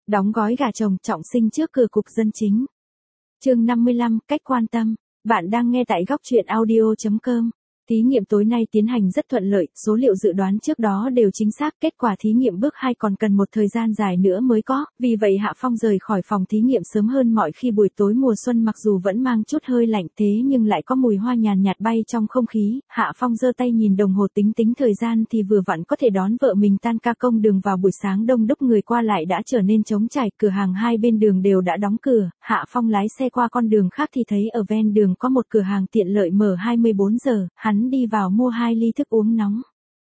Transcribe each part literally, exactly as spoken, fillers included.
Đóng gói gà chồng trọng sinh trước cửa cục dân chính. Chương năm mươi lăm, cách quan tâm. Bạn đang nghe tại góc truyện audio chấm com. Thí nghiệm tối nay tiến hành rất thuận lợi, số liệu dự đoán trước đó đều chính xác, kết quả thí nghiệm bước hai còn cần một thời gian dài nữa mới có, vì vậy Hạ Phong rời khỏi phòng thí nghiệm sớm hơn mọi khi. Buổi tối mùa xuân mặc dù vẫn mang chút hơi lạnh thế nhưng lại có mùi hoa nhàn nhạt bay trong không khí. Hạ Phong giơ tay nhìn đồng hồ tính tính thời gian thì vừa vặn có thể đón vợ mình tan ca. Công đường vào buổi sáng đông đúc người qua lại đã trở nên trống trải, cửa hàng hai bên đường đều đã đóng cửa. Hạ Phong lái xe qua con đường khác thì thấy ở ven đường có một cửa hàng tiện lợi mở hai mươi bốn giờ, hắn đi vào mua hai ly thức uống nóng.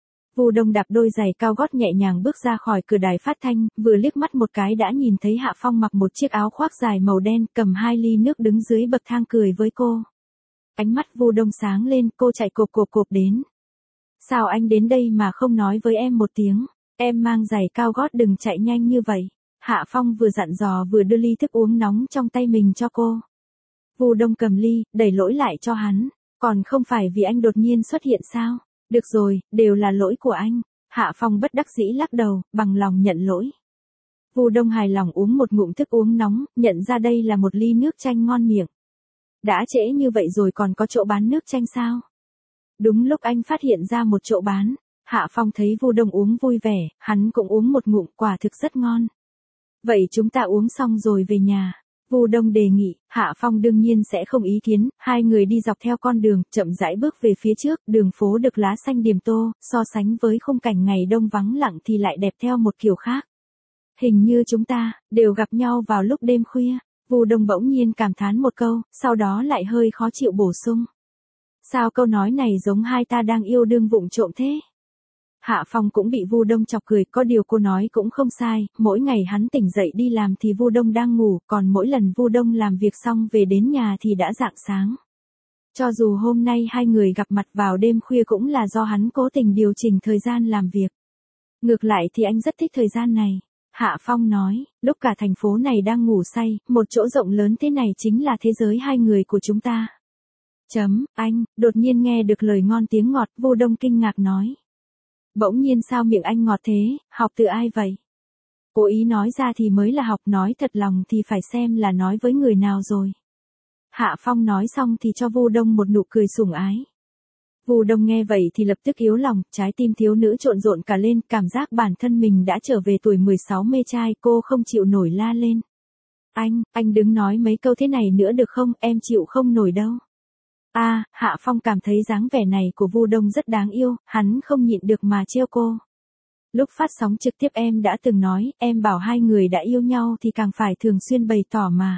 Vu Đông đạp đôi giày cao gót nhẹ nhàng bước ra khỏi cửa đài phát thanh, vừa liếc mắt một cái đã nhìn thấy Hạ Phong mặc một chiếc áo khoác dài màu đen, cầm hai ly nước đứng dưới bậc thang cười với cô. Ánh mắt Vu Đông sáng lên, cô chạy cộp cộp cộp đến. Sao anh đến đây mà không nói với em một tiếng, em mang giày cao gót đừng chạy nhanh như vậy. Hạ Phong vừa dặn dò vừa đưa ly thức uống nóng trong tay mình cho cô. Vu Đông cầm ly, đẩy lỗi lại cho hắn. Còn không phải vì anh đột nhiên xuất hiện sao? Được rồi, đều là lỗi của anh. Hạ Phong bất đắc dĩ lắc đầu, bằng lòng nhận lỗi. Vu Đông hài lòng uống một ngụm thức uống nóng, nhận ra đây là một ly nước chanh ngon miệng. Đã trễ như vậy rồi còn có chỗ bán nước chanh sao? Đúng lúc anh phát hiện ra một chỗ bán, Hạ Phong thấy Vu Đông uống vui vẻ, hắn cũng uống một ngụm, quả thực rất ngon. Vậy chúng ta uống xong rồi về nhà. Vu Đông đề nghị, Hạ Phong đương nhiên sẽ không ý kiến, hai người đi dọc theo con đường, chậm rãi bước về phía trước, đường phố được lá xanh điềm tô, so sánh với khung cảnh ngày đông vắng lặng thì lại đẹp theo một kiểu khác. Hình như chúng ta, đều gặp nhau vào lúc đêm khuya, Vu Đông bỗng nhiên cảm thán một câu, sau đó lại hơi khó chịu bổ sung. Sao câu nói này giống hai ta đang yêu đương vụng trộm thế? Hạ Phong cũng bị Vu Đông chọc cười, có điều cô nói cũng không sai, mỗi ngày hắn tỉnh dậy đi làm thì Vu Đông đang ngủ, còn mỗi lần Vu Đông làm việc xong về đến nhà thì đã rạng sáng. Cho dù hôm nay hai người gặp mặt vào đêm khuya cũng là do hắn cố tình điều chỉnh thời gian làm việc. Ngược lại thì anh rất thích thời gian này. Hạ Phong nói, lúc cả thành phố này đang ngủ say, một chỗ rộng lớn thế này chính là thế giới hai người của chúng ta. Chấm, anh, đột nhiên nghe được lời ngon tiếng ngọt, Vu Đông kinh ngạc nói. Bỗng nhiên sao miệng anh ngọt thế, học từ ai vậy? Cố ý nói ra thì mới là học, nói thật lòng thì phải xem là nói với người nào rồi. Hạ Phong nói xong thì cho Vu Đông một nụ cười sủng ái. Vu Đông nghe vậy thì lập tức yếu lòng, trái tim thiếu nữ trộn rộn cả lên, cảm giác bản thân mình đã trở về tuổi mười sáu mê trai, cô không chịu nổi la lên. Anh, anh đừng nói mấy câu thế này nữa được không, em chịu không nổi đâu. A, à, Hạ Phong cảm thấy dáng vẻ này của Vu Đông rất đáng yêu, hắn không nhịn được mà trêu cô. Lúc phát sóng trực tiếp em đã từng nói, em bảo hai người đã yêu nhau thì càng phải thường xuyên bày tỏ mà.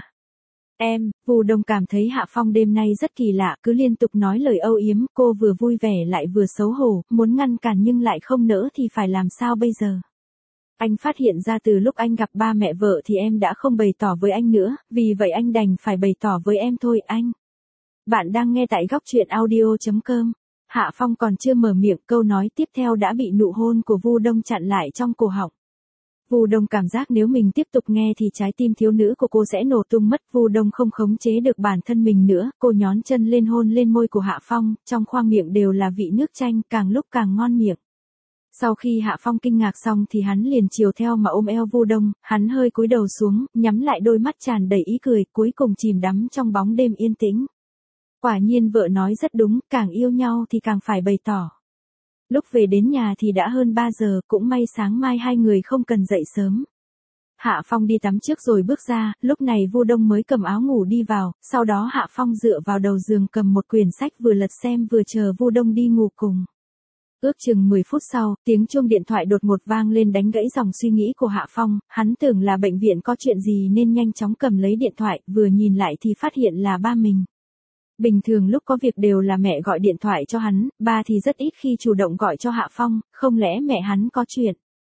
Em, Vu Đông cảm thấy Hạ Phong đêm nay rất kỳ lạ, cứ liên tục nói lời âu yếm, cô vừa vui vẻ lại vừa xấu hổ, muốn ngăn cản nhưng lại không nỡ thì phải làm sao bây giờ. Anh phát hiện ra từ lúc anh gặp ba mẹ vợ thì em đã không bày tỏ với anh nữa, vì vậy anh đành phải bày tỏ với em thôi anh. Bạn đang nghe tại góc truyện audio chấm com. Hạ Phong còn chưa mở miệng, câu nói tiếp theo đã bị nụ hôn của Vu Đông chặn lại trong cổ họng. Vu Đông cảm giác nếu mình tiếp tục nghe thì trái tim thiếu nữ của cô sẽ nổ tung mất. Vu Đông không khống chế được bản thân mình nữa, cô nhón chân lên hôn lên môi của Hạ Phong, trong khoang miệng đều là vị nước chanh, càng lúc càng ngon miệng. Sau khi Hạ Phong kinh ngạc xong thì hắn liền chiều theo mà ôm eo Vu Đông, hắn hơi cúi đầu xuống, nhắm lại đôi mắt tràn đầy ý cười, cuối cùng chìm đắm trong bóng đêm yên tĩnh. Quả nhiên vợ nói rất đúng, càng yêu nhau thì càng phải bày tỏ. Lúc về đến nhà thì đã hơn ba giờ, cũng may sáng mai hai người không cần dậy sớm. Hạ Phong đi tắm trước rồi bước ra, lúc này Vu Đông mới cầm áo ngủ đi vào, sau đó Hạ Phong dựa vào đầu giường cầm một quyển sách vừa lật xem vừa chờ Vu Đông đi ngủ cùng. Ước chừng mười phút sau, tiếng chuông điện thoại đột ngột vang lên đánh gãy dòng suy nghĩ của Hạ Phong, hắn tưởng là bệnh viện có chuyện gì nên nhanh chóng cầm lấy điện thoại, vừa nhìn lại thì phát hiện là ba mình. Bình thường lúc có việc đều là mẹ gọi điện thoại cho hắn, ba thì rất ít khi chủ động gọi cho Hạ Phong, không lẽ mẹ hắn có chuyện.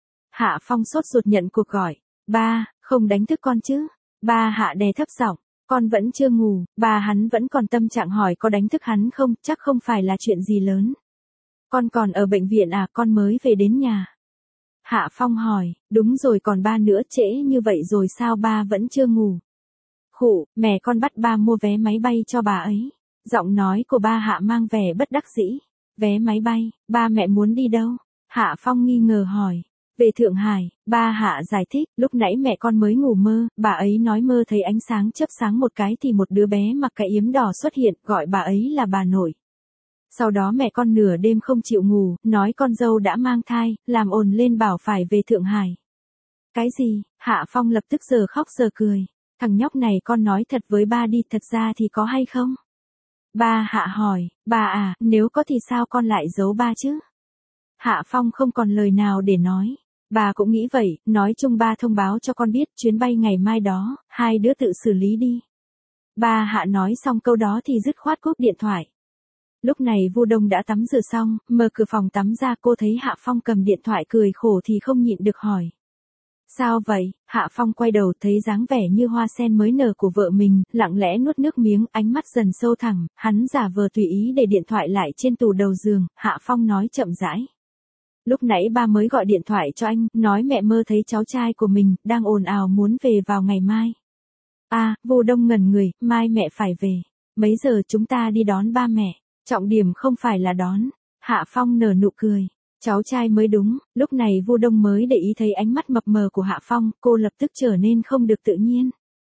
Hạ Phong sốt ruột nhận cuộc gọi, ba, không đánh thức con chứ, ba Hạ đè thấp giọng, con vẫn chưa ngủ, ba hắn vẫn còn tâm trạng hỏi có đánh thức hắn không, chắc không phải là chuyện gì lớn. Con còn ở bệnh viện à, con mới về đến nhà. Hạ Phong hỏi, đúng rồi còn ba nữa, trễ như vậy rồi sao ba vẫn chưa ngủ. Khụ, mẹ con bắt ba mua vé máy bay cho bà ấy. Giọng nói của ba Hạ mang vẻ bất đắc dĩ. Vé máy bay, ba mẹ muốn đi đâu? Hạ Phong nghi ngờ hỏi. Về Thượng Hải, ba Hạ giải thích, lúc nãy mẹ con mới ngủ mơ, bà ấy nói mơ thấy ánh sáng chớp sáng một cái thì một đứa bé mặc cái yếm đỏ xuất hiện, gọi bà ấy là bà nội. Sau đó mẹ con nửa đêm không chịu ngủ, nói con dâu đã mang thai, làm ồn lên bảo phải về Thượng Hải. Cái gì? Hạ Phong lập tức giờ khóc giờ cười. Thằng nhóc này con nói thật với ba đi, thật ra thì có hay không? Ba Hạ hỏi, bà à, nếu có thì sao con lại giấu ba chứ? Hạ Phong không còn lời nào để nói. Bà cũng nghĩ vậy, nói chung ba thông báo cho con biết chuyến bay ngày mai đó, hai đứa tự xử lý đi. Ba Hạ nói xong câu đó thì dứt khoát cúp điện thoại. Lúc này Vu Đông đã tắm rửa xong, mở cửa phòng tắm ra, cô thấy Hạ Phong cầm điện thoại cười khổ thì không nhịn được hỏi. Sao vậy? Hạ Phong quay đầu thấy dáng vẻ như hoa sen mới nở của vợ mình, lặng lẽ nuốt nước miếng, ánh mắt dần sâu thẳm, hắn giả vờ tùy ý để điện thoại lại trên tủ đầu giường, Hạ Phong nói chậm rãi. Lúc nãy ba mới gọi điện thoại cho anh, nói mẹ mơ thấy cháu trai của mình, đang ồn ào muốn về vào ngày mai. À, Vu Đông ngẩn người, mai mẹ phải về. Mấy giờ chúng ta đi đón ba mẹ? Trọng điểm không phải là đón. Hạ Phong nở nụ cười. Cháu trai mới đúng, lúc này Vu Đông mới để ý thấy ánh mắt mập mờ của Hạ Phong, cô lập tức trở nên không được tự nhiên.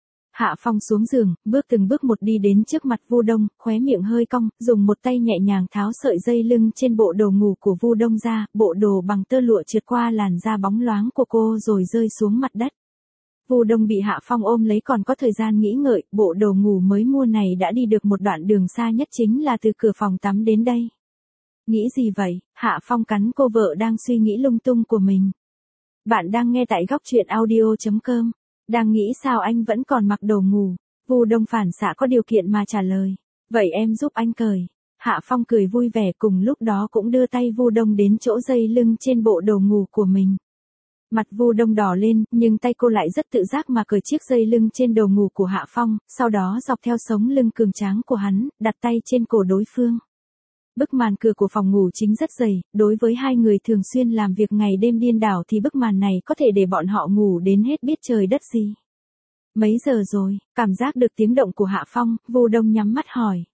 Hạ Phong xuống giường, bước từng bước một đi đến trước mặt Vu Đông, khóe miệng hơi cong, dùng một tay nhẹ nhàng tháo sợi dây lưng trên bộ đồ ngủ của Vu Đông ra, bộ đồ bằng tơ lụa trượt qua làn da bóng loáng của cô rồi rơi xuống mặt đất. Vu Đông bị Hạ Phong ôm lấy còn có thời gian nghĩ ngợi, bộ đồ ngủ mới mua này đã đi được một đoạn đường xa nhất chính là từ cửa phòng tắm đến đây. Nghĩ gì vậy? Hạ Phong cắn cô vợ đang suy nghĩ lung tung của mình. Bạn đang nghe tại góc truyện audio chấm com. Đang nghĩ sao anh vẫn còn mặc đồ ngủ. Vu Đông phản xạ có điều kiện mà trả lời. Vậy em giúp anh cởi. Hạ Phong cười vui vẻ, cùng lúc đó cũng đưa tay Vu Đông đến chỗ dây lưng trên bộ đồ ngủ của mình. Mặt Vu Đông đỏ lên, nhưng tay cô lại rất tự giác mà cởi chiếc dây lưng trên đồ ngủ của Hạ Phong, sau đó dọc theo sống lưng cường tráng của hắn, đặt tay trên cổ đối phương. Bức màn cửa của phòng ngủ chính rất dày, đối với hai người thường xuyên làm việc ngày đêm điên đảo thì bức màn này có thể để bọn họ ngủ đến hết biết trời đất gì. Mấy giờ rồi? Cảm giác được tiếng động của Hạ Phong, Vu Đông nhắm mắt hỏi.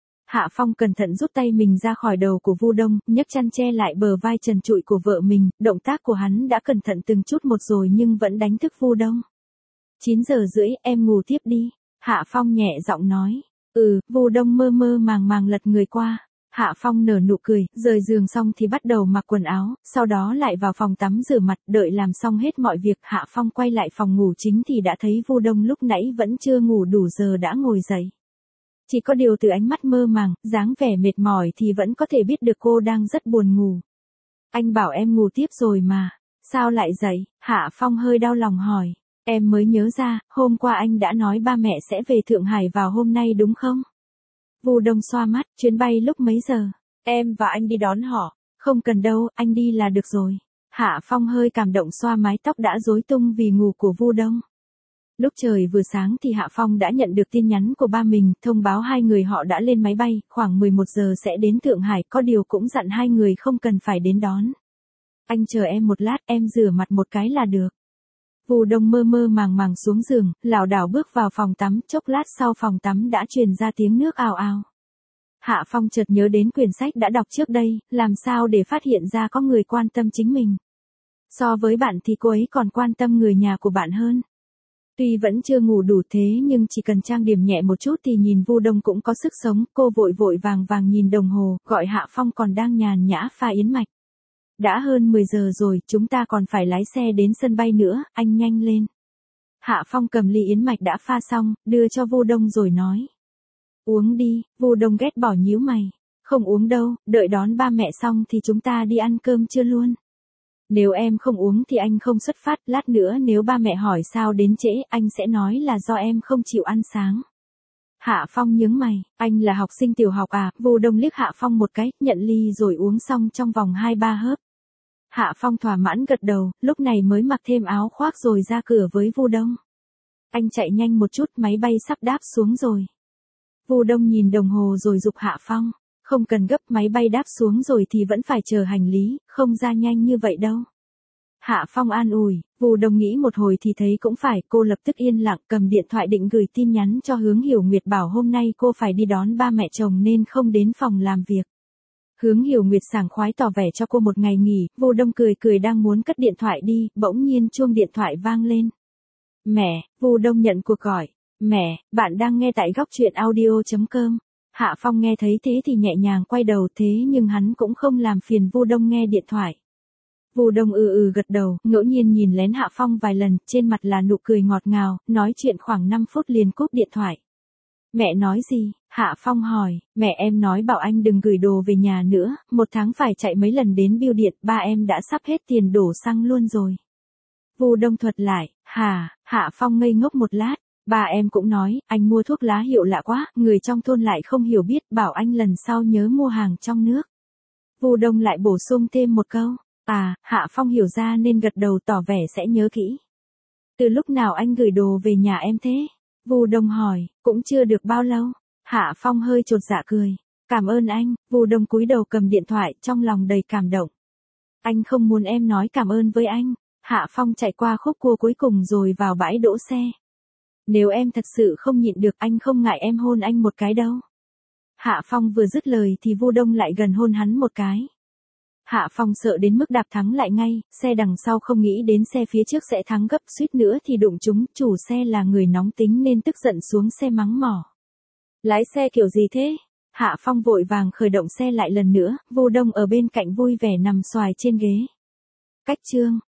Hạ Phong cẩn thận rút tay mình ra khỏi đầu của Vu Đông, nhấc chăn che lại bờ vai trần trụi của vợ mình, động tác của hắn đã cẩn thận từng chút một rồi nhưng vẫn đánh thức Vu Đông. chín giờ rưỡi, em ngủ tiếp đi. Hạ Phong nhẹ giọng nói. Ừ, Vu Đông mơ mơ màng màng lật người qua. Hạ Phong nở nụ cười, rời giường xong thì bắt đầu mặc quần áo, sau đó lại vào phòng tắm rửa mặt, đợi làm xong hết mọi việc, Hạ Phong quay lại phòng ngủ chính thì đã thấy Vu Đông lúc nãy vẫn chưa ngủ đủ giờ đã ngồi dậy. Chỉ có điều từ ánh mắt mơ màng, dáng vẻ mệt mỏi thì vẫn có thể biết được cô đang rất buồn ngủ. Anh bảo em ngủ tiếp rồi mà, sao lại dậy? Hạ Phong hơi đau lòng hỏi. Em mới nhớ ra, hôm qua anh đã nói ba mẹ sẽ về Thượng Hải vào hôm nay đúng không? Vu Đông xoa mắt, chuyến bay lúc mấy giờ? Em và anh đi đón họ. Không cần đâu, anh đi là được rồi. Hạ Phong hơi cảm động xoa mái tóc đã rối tung vì ngủ của Vu Đông. Lúc trời vừa sáng thì Hạ Phong đã nhận được tin nhắn của ba mình, thông báo hai người họ đã lên máy bay, khoảng mười một giờ sẽ đến Thượng Hải, có điều cũng dặn hai người không cần phải đến đón. Anh chờ em một lát, em rửa mặt một cái là được. Vu Đông mơ mơ màng màng xuống giường, lảo đảo bước vào phòng tắm, chốc lát sau phòng tắm đã truyền ra tiếng nước ào ào. Hạ Phong chợt nhớ đến quyển sách đã đọc trước đây, làm sao để phát hiện ra có người quan tâm chính mình. So với bạn thì cô ấy còn quan tâm người nhà của bạn hơn. Tuy vẫn chưa ngủ đủ thế nhưng chỉ cần trang điểm nhẹ một chút thì nhìn Vu Đông cũng có sức sống, cô vội vội vàng vàng nhìn đồng hồ, gọi Hạ Phong còn đang nhàn nhã pha yến mạch. Đã hơn mười giờ rồi, chúng ta còn phải lái xe đến sân bay nữa, anh nhanh lên. Hạ Phong cầm ly yến mạch đã pha xong, đưa cho Vu Đông rồi nói. Uống đi. Vu Đông ghét bỏ nhíu mày. Không uống đâu, đợi đón ba mẹ xong thì chúng ta đi ăn cơm trưa luôn. Nếu em không uống thì anh không xuất phát, lát nữa nếu ba mẹ hỏi sao đến trễ, anh sẽ nói là do em không chịu ăn sáng. Hạ Phong nhướng mày, anh là học sinh tiểu học à? Vu Đông liếc Hạ Phong một cái, nhận ly rồi uống xong trong vòng hai ba hớp. Hạ Phong thỏa mãn gật đầu, lúc này mới mặc thêm áo khoác rồi ra cửa với Vu Đông. Anh chạy nhanh một chút, máy bay sắp đáp xuống rồi. Vu Đông nhìn đồng hồ rồi giục Hạ Phong. Không cần gấp, máy bay đáp xuống rồi thì vẫn phải chờ hành lý, không ra nhanh như vậy đâu. Hạ Phong an ủi, Vu Đông nghĩ một hồi thì thấy cũng phải, cô lập tức yên lặng cầm điện thoại định gửi tin nhắn cho Hướng Hiểu Nguyệt bảo hôm nay cô phải đi đón ba mẹ chồng nên không đến phòng làm việc. Hướng Hiểu Nguyệt sảng khoái tỏ vẻ cho cô một ngày nghỉ, Vu Đông cười cười đang muốn cất điện thoại đi, bỗng nhiên chuông điện thoại vang lên. Mẹ, Vu Đông nhận cuộc gọi. Mẹ, bạn đang nghe tại góc truyện audio.com. Hạ Phong nghe thấy thế thì nhẹ nhàng quay đầu thế nhưng hắn cũng không làm phiền Vu Đông nghe điện thoại. Vu Đông ừ ừ gật đầu, ngẫu nhiên nhìn lén Hạ Phong vài lần, trên mặt là nụ cười ngọt ngào, nói chuyện khoảng năm phút liền cúp điện thoại. Mẹ nói gì? Hạ Phong hỏi, mẹ em nói bảo anh đừng gửi đồ về nhà nữa, một tháng phải chạy mấy lần đến bưu điện, ba em đã sắp hết tiền đổ xăng luôn rồi. Vu Đông thuật lại, hà, Hạ Phong ngây ngốc một lát, ba em cũng nói, anh mua thuốc lá hiệu lạ quá, người trong thôn lại không hiểu biết, bảo anh lần sau nhớ mua hàng trong nước. Vu Đông lại bổ sung thêm một câu, à, Hạ Phong hiểu ra nên gật đầu tỏ vẻ sẽ nhớ kỹ. Từ lúc nào anh gửi đồ về nhà em thế? Vu Đông hỏi, cũng chưa được bao lâu. Hạ Phong hơi chột dạ cười. Cảm ơn anh, Vu Đông cúi đầu cầm điện thoại, trong lòng đầy cảm động. Anh không muốn em nói cảm ơn với anh. Hạ Phong chạy qua khúc cua cuối cùng rồi vào bãi đỗ xe. Nếu em thật sự không nhịn được anh không ngại em hôn anh một cái đâu. Hạ Phong vừa dứt lời thì Vu Đông lại gần hôn hắn một cái. Hạ Phong sợ đến mức đạp thắng lại ngay, xe đằng sau không nghĩ đến xe phía trước sẽ thắng gấp, suýt nữa thì đụng chúng, chủ xe là người nóng tính nên tức giận xuống xe mắng mỏ. Lái xe kiểu gì thế? Hạ Phong vội vàng khởi động xe lại lần nữa, Vu Đông ở bên cạnh vui vẻ nằm xoài trên ghế. Cách chương